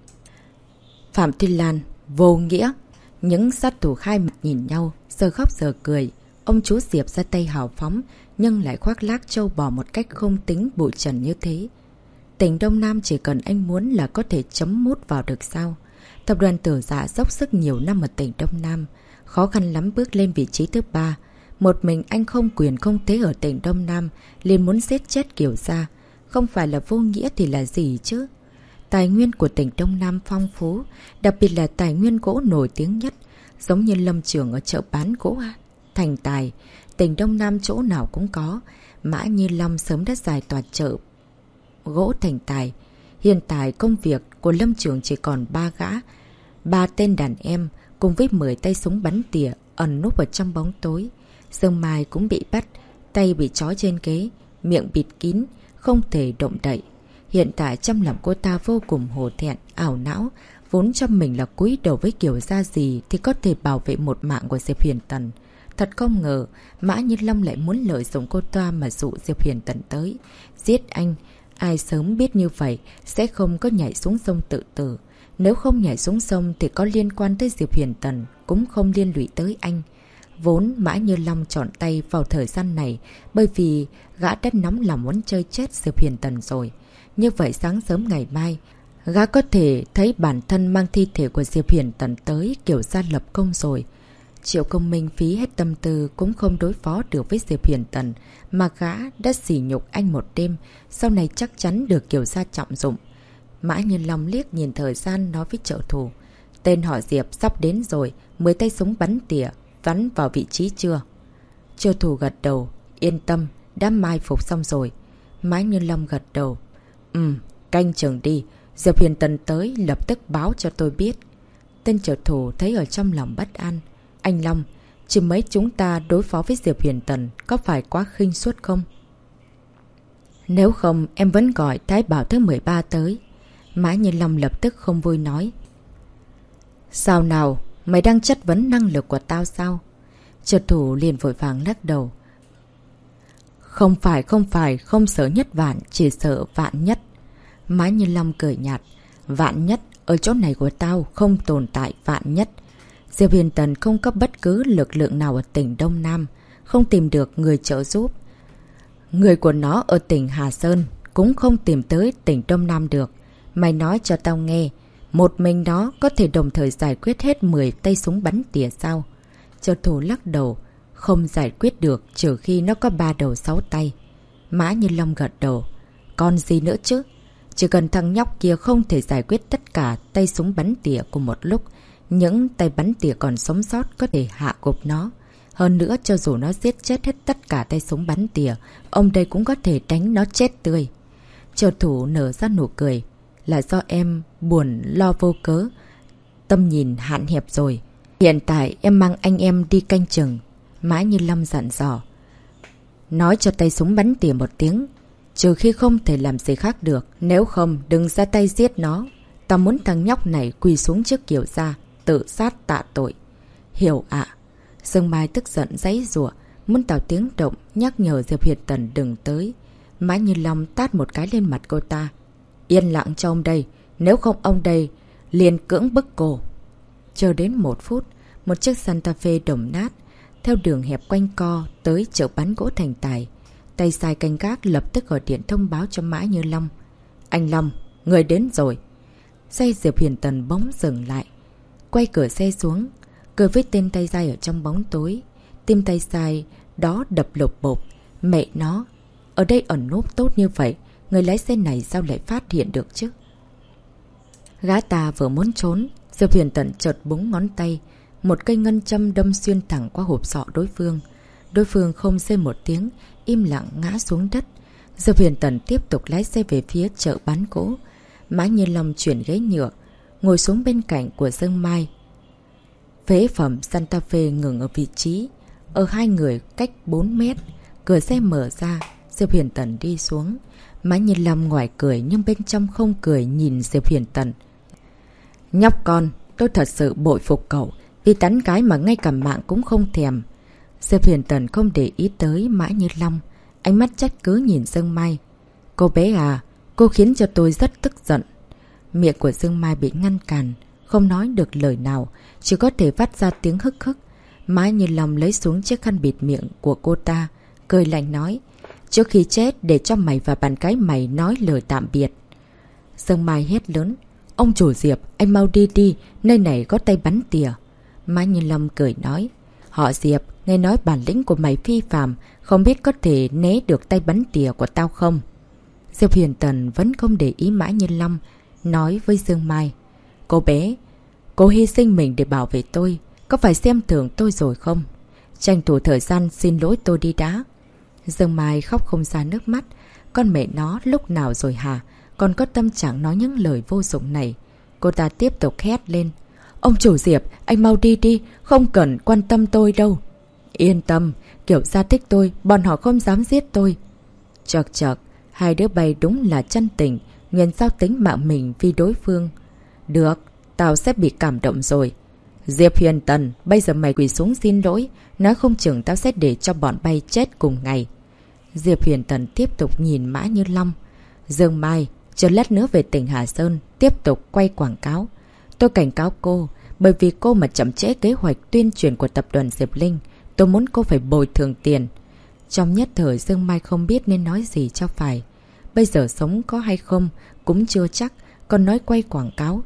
Phạm Tuy Lan vô nghĩa. Những sát thủ hai mặt nhìn nhau, giờ khóc giờ cười. Ông chú Diệp ra tay hào phóng, nhưng lại khoác lác trâu bò một cách không tính bụi trần như thế. Tỉnh Đông Nam chỉ cần anh muốn là có thể chấm mút vào được sao? Tập đoàn Tử Dạ dốc sức nhiều năm ở tỉnh Đông Nam, khó khăn lắm bước lên vị trí thứ 3. Một mình anh không quyền không thế ở tỉnh Đông Nam, liền muốn giết chết Kiều Gia. Không phải là vô nghĩa thì là gì chứ? Tài nguyên của tỉnh Đông Nam phong phú, đặc biệt là tài nguyên gỗ nổi tiếng nhất, giống như lâm trường ở chợ bán gỗ Thành Tài. Tỉnh Đông Nam chỗ nào cũng có. Mã Như Long sớm đã giải tỏa chợ gỗ Thành Tài. Hiện tại công việc của lâm trường chỉ còn 3 gã, 3 tên đàn em cùng với 10 tay súng bắn tỉa ẩn núp ở trong bóng tối. Dương Mai cũng bị bắt, tay bị trói trên ghế, miệng bịt kín, không thể động đậy. Hiện tại trong lòng cô ta vô cùng hổ thẹn, ảo não, vốn cho mình là cúi đầu với Kiều Gia gì thì có thể bảo vệ một mạng của Diệp Huyền Tần. Thật không ngờ, Mã Như Long lại muốn lợi dụng cô ta mà dụ Diệp Huyền Tần tới. Giết anh, ai sớm biết như vậy sẽ không có nhảy xuống sông tự tử. Nếu không nhảy xuống sông thì có liên quan tới Diệp Huyền Tần, cũng không liên lụy tới anh. Vốn Mã Như Long chọn tay vào thời gian này bởi vì gã đã nóng lòng muốn chơi chết Diệp Huyền Tần rồi. Như vậy sáng sớm ngày mai, gã có thể thấy bản thân mang thi thể của Diệp Huyền Tần tới Kiều Gia lập công rồi. Triệu Công Minh phí hết tâm tư cũng không đối phó được với Diệp Huyền Tần, mà gã đã sỉ nhục anh một đêm, sau này chắc chắn được Kiều Gia trọng dụng. Mã Như Long liếc nhìn thời gian nói với trợ thủ. Tên họ Diệp sắp đến rồi, 10 tay súng bắn tỉa, bắn vào vị trí chưa? Trợ thủ gật đầu, yên tâm, đã mai phục xong rồi. Mã Như Long gật đầu. Canh chừng đi, Diệp Huyền Tần tới lập tức báo cho tôi biết. Tên trợ thủ thấy ở trong lòng bất an. Anh Long, chỉ mấy chúng ta đối phó với Diệp Huyền Tần có phải quá khinh suất không? Nếu không, em vẫn gọi Thái Bảo thứ 13 tới. Mã Như Long lập tức không vui nói. Sao nào, mày đang chất vấn năng lực của tao sao? Trợ thủ liền vội vàng lắc đầu. Không phải, không sợ nhất vạn, chỉ sợ vạn nhất. Mã Như Long cười nhạt. Vạn nhất, ở chỗ này của tao không tồn tại vạn nhất. Diệp Huyền Tần không có bất cứ lực lượng nào ở tỉnh Đông Nam, không tìm được người trợ giúp. Người của nó ở tỉnh Hà Sơn cũng không tìm tới tỉnh Đông Nam được. Mày nói cho tao nghe, một mình nó có thể đồng thời giải quyết hết 10 tay súng bắn tỉa sao? Trợ thủ lắc đầu, không giải quyết được trừ khi nó có 3 đầu 6 tay. Mã Như Long gật đầu. Còn gì nữa chứ? Chỉ cần thằng nhóc kia không thể giải quyết tất cả tay súng bắn tỉa cùng một lúc, những tay bắn tỉa còn sống sót có thể hạ gục nó. Hơn nữa, cho dù nó giết chết hết tất cả tay súng bắn tỉa, ông đây cũng có thể đánh nó chết tươi. Trợ thủ nở ra nụ cười. Là do em buồn lo vô cớ, tâm nhìn hạn hẹp rồi. Hiện tại em mang anh em đi canh chừng. Mã Như Long dặn dò. Nói cho tay súng bắn tỉa một tiếng, trừ khi không thể làm gì khác được. Nếu không, đừng ra tay giết nó. Tao muốn thằng nhóc này quỳ xuống trước Kiều Gia, tự sát tạ tội. Hiểu ạ. Dương Mai tức giận giãy giụa, muốn tạo tiếng động nhắc nhở Diệp Huyền Tần đừng tới. Mã Như Long tát một cái lên mặt cô ta. Yên lặng cho ông đây, nếu không ông đây liền cưỡng bức cô. Chờ đến 1 phút, một chiếc Santa Fe đồng nát theo đường hẹp quanh co tới chợ bán gỗ Thành Tài. Tay sai canh gác lập tức gọi điện thông báo cho Mã Như Long. Anh Long, người đến rồi. Xe Diệp Huyền Tần bỗng dừng lại. Quay cửa xe xuống. Cười với tên tay sai ở trong bóng tối. Tim tay sai đó đập lục bộp. Mẹ nó, ở đây ẩn núp tốt như vậy, người lái xe này sao lại phát hiện được chứ? Gã ta vừa muốn trốn, Diệp Huyền Tần chợt búng ngón tay. Một cây ngân châm đâm xuyên thẳng qua hộp sọ đối phương. Đối phương không rên một tiếng, im lặng ngã xuống đất. Diệp Huyền Tần tiếp tục lái xe về phía chợ bán gỗ. Mã Như Long chuyển ghế nhựa, ngồi xuống bên cạnh của Dương Mai. Phế phẩm Santa Fe ngừng ở vị trí. Ở hai người cách 4 mét. Cửa xe mở ra, Diệp Huyền Tần đi xuống. Mã Như Long ngoài cười nhưng bên trong không cười nhìn Diệp Huyền Tần. Nhóc con, tôi thật sự bội phục cậu. Vì tán gái mà ngay cả mạng cũng không thèm. Diệp Huyền Tần không để ý tới Mã Như Long. Ánh mắt trách cứ nhìn Dương Mai. Cô bé à, cô khiến cho tôi rất tức giận. Miệng của Dương Mai bị ngăn cản, không nói được lời nào, chỉ có thể vắt ra tiếng hức hức. Mã Như Long lấy xuống chiếc khăn bịt miệng của cô ta, cười lạnh nói. Trước khi chết để cho mày và bạn gái mày nói lời tạm biệt. Dương Mai hét lớn. Ông chủ Diệp, anh mau đi đi, nơi này có tay bắn tỉa. Mã Như Long cười nói. Họ Diệp, nghe nói bản lĩnh của mày phi phàm, không biết có thể né được tay bắn tỉa của tao không? Diệp Huyền Tần vẫn không để ý Mã Như Long, nói với Dương Mai. Cô bé, cô hy sinh mình để bảo vệ tôi, có phải xem thường tôi rồi không? Tranh thủ thời gian xin lỗi tôi đi đã. Dương Mai khóc không ra nước mắt. Con mẹ nó lúc nào rồi hả? Còn có tâm trạng nói những lời vô dụng này. Cô ta tiếp tục hét lên. Ông chủ Diệp, anh mau đi đi, không cần quan tâm tôi đâu. Yên tâm, kiểu gia thích tôi, bọn họ không dám giết tôi. Chật chật, hai đứa bay đúng là chân tình, nguyện giao tính mạng mình vì đối phương. Được, tao sẽ bị cảm động rồi. Diệp Huyền Tần, bây giờ mày quỳ xuống xin lỗi, nói không chừng tao sẽ để cho bọn bay chết cùng ngày. Diệp Huyền Tần tiếp tục nhìn Mã Như Long. Dương Mai, chờ lát nữa về tỉnh Hà Sơn, tiếp tục quay quảng cáo. Tôi cảnh cáo cô, bởi vì cô mà chậm trễ kế hoạch tuyên truyền của tập đoàn Diệp Linh, tôi muốn cô phải bồi thường tiền. Trong nhất thời Dương Mai không biết nên nói gì cho phải. Bây giờ sống có hay không cũng chưa chắc, còn nói quay quảng cáo.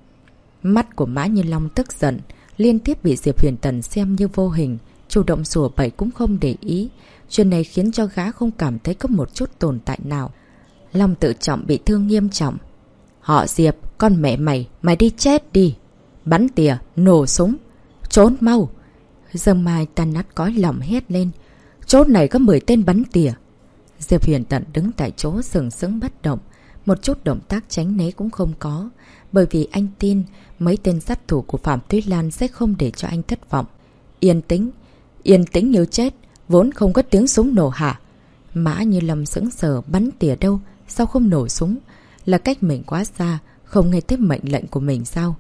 Mắt của Mã Như Long tức giận, liên tiếp bị Diệp Huyền Tần xem như vô hình, chủ động sủa bậy cũng không để ý. Chuyện này khiến cho gã không cảm thấy có một chút tồn tại nào. Lòng tự trọng bị thương nghiêm trọng. Họ Diệp, con mẹ mày, mày đi chết đi. Bắn tỉa, nổ súng. Trốn mau. Dương Mai tan nát cõi lòng hét lên. Chỗ này có 10 tên bắn tỉa. Diệp Huyền Tần đứng tại chỗ sừng sững bất động. Một chút động tác tránh né cũng không có. Bởi vì anh tin mấy tên sát thủ của Phạm Tuyết Lan sẽ không để cho anh thất vọng. Yên tĩnh như chết. Vốn không có tiếng súng nổ hả? Mã Như Long sững sờ, bắn tỉa đâu? Sao không nổ súng? Là cách mình quá xa, không nghe thấy mệnh lệnh của mình sao?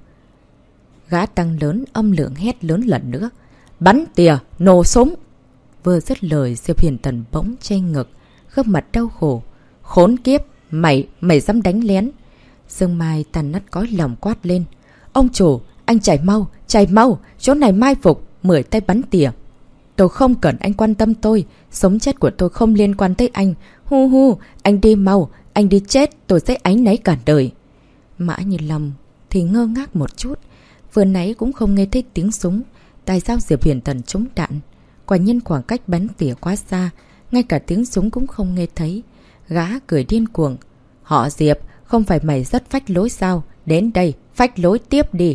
Gã tăng lớn, âm lượng hét lớn lần nữa. Bắn tỉa, nổ súng! Vừa dứt lời, Diệp Huyền Tần bỗng che ngực, gương mặt đau khổ. Khốn kiếp! Mày dám đánh lén! Dương Mai tàn nát cõi lòng quát lên. Ông chủ, anh chạy mau! Chỗ này mai phục, 10 tay bắn tỉa. Tôi không cần anh quan tâm tôi, sống chết của tôi không liên quan tới anh. Hu, anh đi mau, anh đi chết, tôi sẽ áy náy cả đời. Mã Như Long thì ngơ ngác một chút, vừa nãy cũng không nghe thấy tiếng súng. Tại sao Diệp Huyền Tần trúng đạn? Quả nhiên khoảng cách bắn tỉa quá xa, ngay cả tiếng súng cũng không nghe thấy. Gã cười điên cuồng. Họ Diệp, không phải mày rất phách lối sao? Đến đây, phách lối tiếp đi.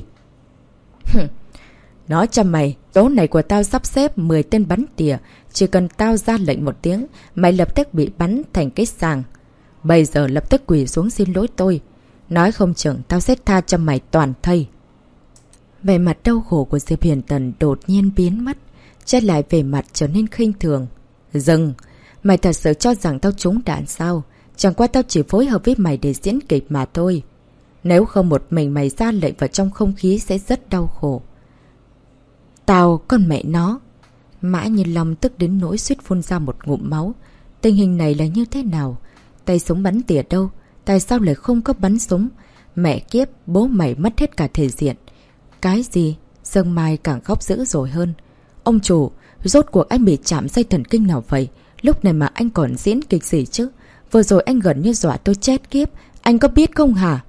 Nói cho mày, chỗ này của tao sắp xếp 10 tên bắn tỉa. Chỉ cần tao ra lệnh một tiếng, mày lập tức bị bắn thành cái sàng. Bây giờ lập tức quỳ xuống xin lỗi tôi. Nói không chừng tao sẽ tha cho mày toàn thây. Vẻ mặt đau khổ của Diệp Huyền Tần đột nhiên biến mất, trái lại về mặt trở nên khinh thường. Dừng! Mày thật sự cho rằng tao trúng đạn sao? Chẳng qua tao chỉ phối hợp với mày để diễn kịch mà thôi. Nếu không một mình mày ra lệnh vào trong không khí sẽ rất đau khổ. Tao, con mẹ nó! Mã Như Long tức đến nỗi suýt phun ra một ngụm máu. Tình hình này là như thế nào? Tay súng bắn tỉa đâu? Tại sao lại không có bắn súng? Mẹ kiếp, bố mày mất hết cả thể diện. Cái gì? Dương Mai càng khóc dữ rồi hơn. Ông chủ, rốt cuộc anh bị chạm dây thần kinh nào vậy? Lúc này mà anh còn diễn kịch gì chứ? Vừa rồi anh gần như dọa tôi chết kiếp. Anh có biết không hả?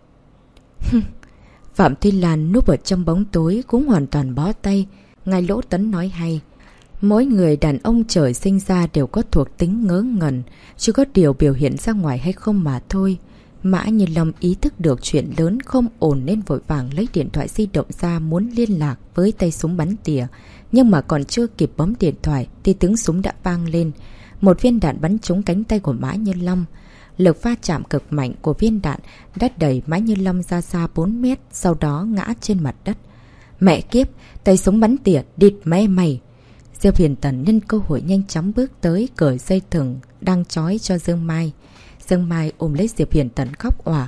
Phạm Thi Lan núp ở trong bóng tối cũng hoàn toàn bó tay. Ngài Lỗ Tấn nói hay. Mỗi người đàn ông trời sinh ra đều có thuộc tính ngớ ngẩn, chỉ có điều biểu hiện ra ngoài hay không mà thôi. Mã Như Long ý thức được chuyện lớn không ổn nên vội vàng lấy điện thoại di động ra muốn liên lạc với tay súng bắn tỉa. Nhưng mà còn chưa kịp bấm điện thoại thì tiếng súng đã vang lên. Một viên đạn bắn trúng cánh tay của Mã Như Long. Lực va chạm cực mạnh của viên đạn đã đẩy Mã Như Long ra xa 4 mét, sau đó ngã trên mặt đất. Mẹ kiếp, tay súng bắn tỉa, địt mẹ mày! Diệp Huyền Tần nhân cơ hội nhanh chóng bước tới cởi dây thừng đang trói cho Dương Mai. Dương Mai ôm lấy Diệp Huyền Tần khóc òa.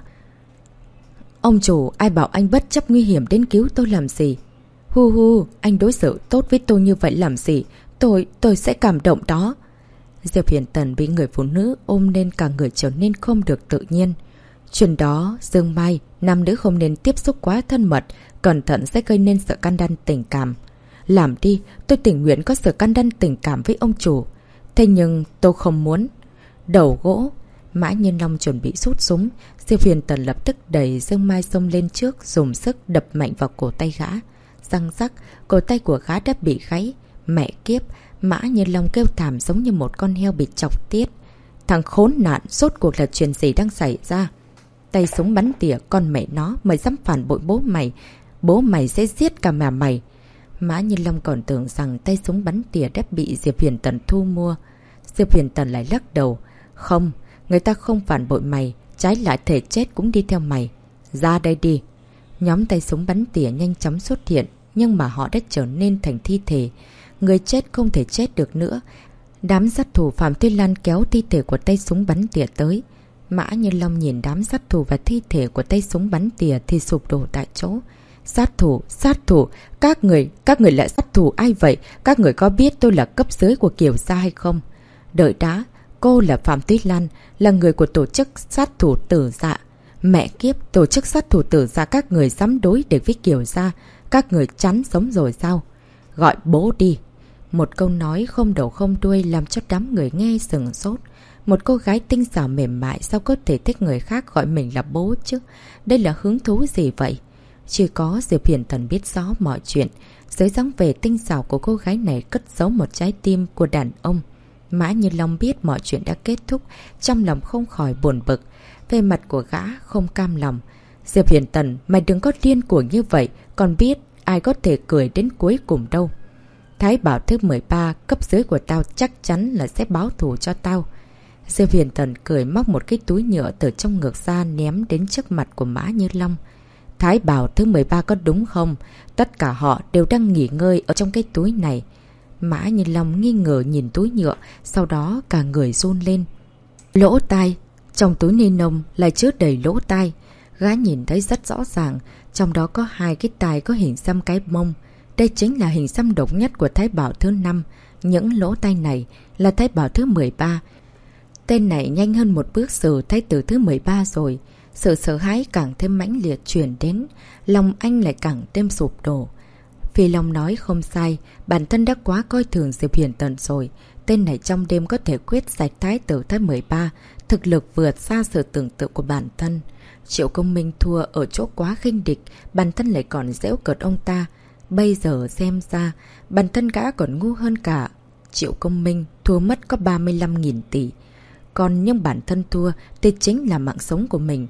Ông chủ, ai bảo anh bất chấp nguy hiểm đến cứu tôi làm gì? Hu hu, anh đối xử tốt với tôi như vậy làm gì? Tôi sẽ cảm động đó. Diệp Huyền Tần bị người phụ nữ ôm nên cả người trở nên không được tự nhiên. Chuyện đó, Dương Mai, nam nữ không nên tiếp xúc quá thân mật, cẩn thận sẽ gây nên sự can đan tình cảm. Làm đi, tôi tình nguyện có sự can đan tình cảm với ông chủ. Thế nhưng tôi không muốn. Đầu gỗ. Mã Nhiên Long chuẩn bị rút súng. Diệp Huyền Tần lập tức đẩy Dương Mai xông lên trước, dùng sức đập mạnh vào cổ tay gã. Răng rắc, cổ tay của gã đã bị gãy. Mẹ kiếp, Mã Nhiên Long kêu thảm giống như một con heo bị chọc tiết. Thằng khốn nạn, rốt cuộc là chuyện gì đang xảy ra? Tay súng bắn tỉa, con mẹ nó, mày dám phản bội bố mày. Bố mày sẽ giết cả mà mày. Mã Nhiên Long còn tưởng rằng tay súng bắn tỉa đã bị Diệp Huyền Tần thu mua. Diệp Huyền Tần lại lắc đầu. Không, người ta không phản bội mày, trái lại thể chết cũng đi theo mày. Ra đây đi. Nhóm tay súng bắn tỉa nhanh chóng xuất hiện, nhưng mà họ đã trở nên thành thi thể. Người chết không thể chết được nữa. Đám sát thủ Phạm Thi Lan kéo thi thể của tay súng bắn tỉa tới. Mã Nhiên Long nhìn đám sát thủ và thi thể của tay súng bắn tỉa thì sụp đổ tại chỗ. Sát thủ, các người là sát thủ ai vậy? Các người có biết tôi là cấp dưới của Kiều Gia hay không? Đợi đã, cô là Phạm Thi Lan, là người của tổ chức sát thủ Tử Dạ. Mẹ kiếp, tổ chức sát thủ Tử Dạ các người dám đối địch với Kiều Gia, các người chán sống rồi sao? Gọi bố đi. Một câu nói không đầu không đuôi làm cho đám người nghe sừng sốt. Một cô gái tinh xảo mềm mại sao có thể thích người khác gọi mình là bố chứ? Đây là hứng thú gì vậy? Chỉ có Diệp Huyền Tần biết rõ mọi chuyện. Dưới dáng vẻ tinh xảo của cô gái này cất giấu một trái tim của đàn ông. Mã Như Long biết mọi chuyện đã kết thúc, trong lòng không khỏi buồn bực. Về mặt của gã không cam lòng. Diệp Huyền Tần, mày đừng có điên cuồng như vậy, còn biết ai có thể cười đến cuối cùng đâu. Thái Bảo thứ 13, cấp dưới của tao chắc chắn là sẽ báo thù cho tao. Diệp Huyền Tần cười móc một cái túi nhựa từ trong ngực ra ném đến trước mặt của Mã Như Long. Thái Bảo thứ 13 có đúng không? Tất cả họ đều đang nghỉ ngơi ở trong cái túi này. Mã Như Long nghi ngờ nhìn túi nhựa, sau đó cả người run lên. Lỗ tai. Trong túi ni lông lại chứa đầy lỗ tai. Gã nhìn thấy rất rõ ràng, trong đó có 2 cái tai có hình xăm cái mông. Đây chính là hình xăm độc nhất của Thái Bảo thứ 5. Những lỗ tai này là Thái Bảo thứ 13. Tên này nhanh hơn một bước xử Thái tử thứ 13 rồi. Sự sợ hãi càng thêm mãnh liệt truyền đến, lòng anh lại càng thêm sụp đổ. Phi Long nói không sai, bản thân đã quá coi thường Diệp Huyền Tần rồi. Tên này trong đêm có thể quyết sạch Thái tử thứ 13, thực lực vượt xa sự tưởng tượng của bản thân. Triệu Công Minh thua ở chỗ quá khinh địch, bản thân lại còn giễu cợt ông ta. Bây giờ xem ra, bản thân gã còn ngu hơn cả. Triệu Công Minh thua mất có 35.000 tỷ. Còn nhưng bản thân thua thì chính là mạng sống của mình.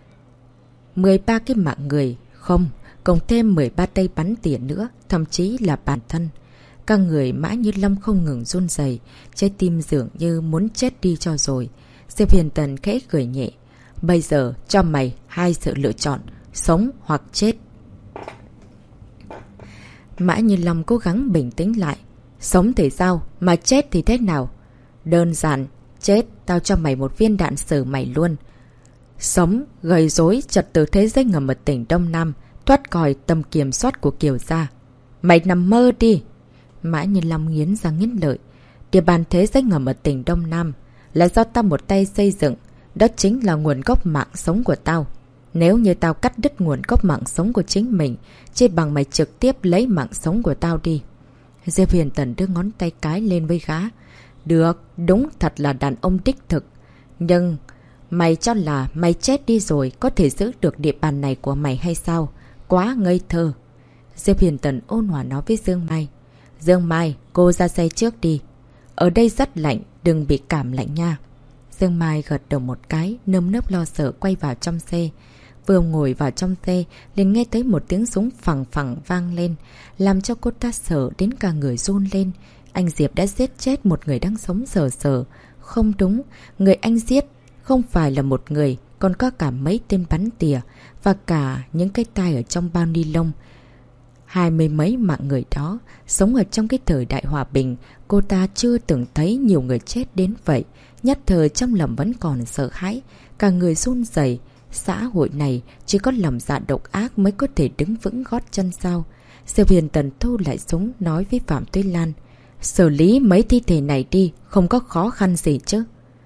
13 cái mạng người, không, cộng thêm 13 tay bắn tỉa nữa, thậm chí là bản thân. Các người Mã Như Long không ngừng run rẩy, trái tim dường như muốn chết đi cho rồi. Diệp Huyền Tần khẽ cười nhẹ. Bây giờ cho mày 2 sự lựa chọn, sống hoặc chết. Mã Như Long cố gắng bình tĩnh lại. Sống thì sao, mà chết thì thế nào? Đơn giản, chết, tao cho mày một viên đạn xử mày luôn. Sống, gây rối trật tự thế giới ngầm ở tỉnh Đông Nam, thoát khỏi tầm kiểm soát của Kiều Gia. Mày nằm mơ đi. Mã Như Long nghiến răng nghiến lợi. Địa bàn thế giới ngầm ở tỉnh Đông Nam là do tao một tay xây dựng. Đó chính là nguồn gốc mạng sống của tao. Nếu như tao cắt đứt nguồn gốc mạng sống của chính mình, chỉ bằng mày trực tiếp lấy mạng sống của tao đi. Diệp Huyền Tần đưa ngón tay cái lên với gã. Được, đúng thật là đàn ông đích thực. Nhưng mày cho là mày chết đi rồi có thể giữ được địa bàn này của mày hay sao? Quá ngây thơ. Diệp Huyền Tần ôn hòa nói với Dương Mai. Dương Mai, cô ra xe trước đi. Ở đây rất lạnh, đừng bị cảm lạnh nha. Dương Mai gật đầu một cái, nơm nớp lo sợ quay vào trong xe. Vừa ngồi vào trong xe, liền nghe thấy một tiếng súng phẳng phẳng vang lên, làm cho cô ta sợ đến cả người run lên. Anh Diệp đã giết chết một người đang sống sờ sờ. Không đúng, người anh giết không phải là một người, còn có cả mấy tên bắn tỉa và cả những cái tai ở trong bao ni lông. 20 mấy mạng người đó, sống ở trong cái thời đại hòa bình, cô ta chưa từng thấy nhiều người chết đến vậy. Nhất thời trong lòng vẫn còn sợ hãi, cả người run rẩy. Xã hội này chỉ có lòng dạ độc ác mới có thể đứng vững gót chân sao? Diệp Huyền Tần thu lại súng nói với Phạm Tuyết Lan. Xử lý mấy thi thể này đi, không có khó khăn gì chứ.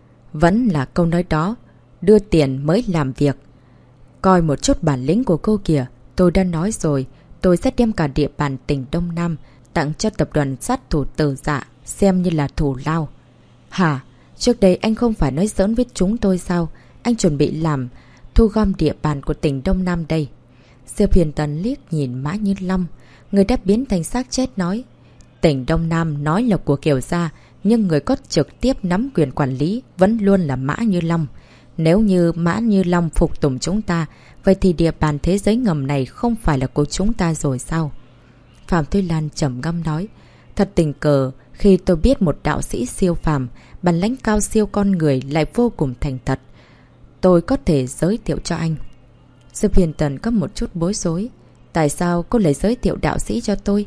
Vẫn là câu nói đó, đưa tiền mới làm việc. Coi một chút bản lĩnh của cô kìa, tôi đã nói rồi, tôi sẽ đem cả địa bàn tỉnh Đông Nam tặng cho tập đoàn sát thủ Tử Dạ, xem như là thù lao. Hả? Trước đây anh không phải nói giỡn với chúng tôi sao? Anh chuẩn bị làm thu gom địa bàn của tỉnh Đông Nam đây. Diệp Huyền Tần liếc nhìn Mã Như Long, người đã biến thành xác chết nói. Tỉnh Đông Nam nói là của Kiều Gia, nhưng người có trực tiếp nắm quyền quản lý vẫn luôn là Mã Như Long. Nếu như Mã Như Long phục tùng chúng ta, vậy thì địa bàn thế giới ngầm này không phải là của chúng ta rồi sao? Phạm Tuyết Lan trầm ngâm nói. Thật tình cờ, khi tôi biết một đạo sĩ siêu phàm, bản lãnh cao siêu con người lại vô cùng thành thật. Tôi có thể giới thiệu cho anh. Diệp Huyền Tần có một chút bối rối. Tại sao cô lại giới thiệu đạo sĩ cho tôi?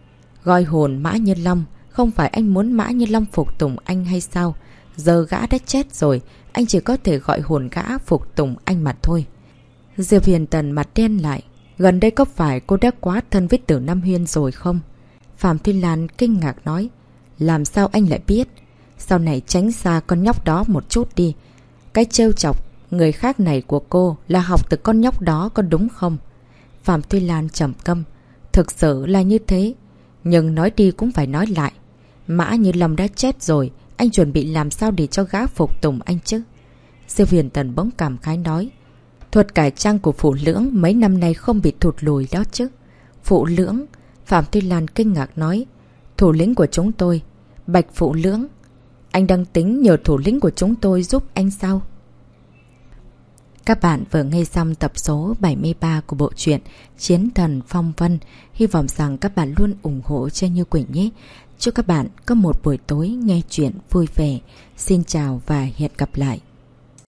Gọi hồn Mã Như Long, không phải anh muốn Mã Như Long phục tùng anh hay sao? Giờ gã đã chết rồi, anh chỉ có thể gọi hồn gã phục tùng anh mà thôi. Diệp Huyền Tần mặt đen lại. Gần đây có phải cô đã quá thân với Tử Nam Huyên rồi không? Phạm Tuyết Lan kinh ngạc nói. Làm sao anh lại biết? Sau này tránh xa con nhóc đó một chút đi. Cái trêu chọc người khác này của cô là học từ con nhóc đó có đúng không? Phạm Tuyết Lan trầm câm. Thực sự là như thế. Nhưng nói đi cũng phải nói lại. Mã Như Long đã chết rồi, anh chuẩn bị làm sao để cho gã phục tùng anh chứ? Diệp Huyền Tần bỗng cảm khái nói. Thuật cải trang của Phụ Lưỡng mấy năm nay không bị thụt lùi đó chứ. Phụ Lưỡng? Phạm Tuyết Lan kinh ngạc nói. Thủ lĩnh của chúng tôi, Bạch Phụ Lưỡng. Anh đang tính nhờ thủ lĩnh của chúng tôi giúp anh sao? Các bạn vừa nghe xong tập số 73 của bộ truyện Chiến Thần Phong Vân. Hy vọng rằng các bạn luôn ủng hộ cho Như Quỳnh nhé. Chúc các bạn có một buổi tối nghe chuyện vui vẻ. Xin chào và hẹn gặp lại.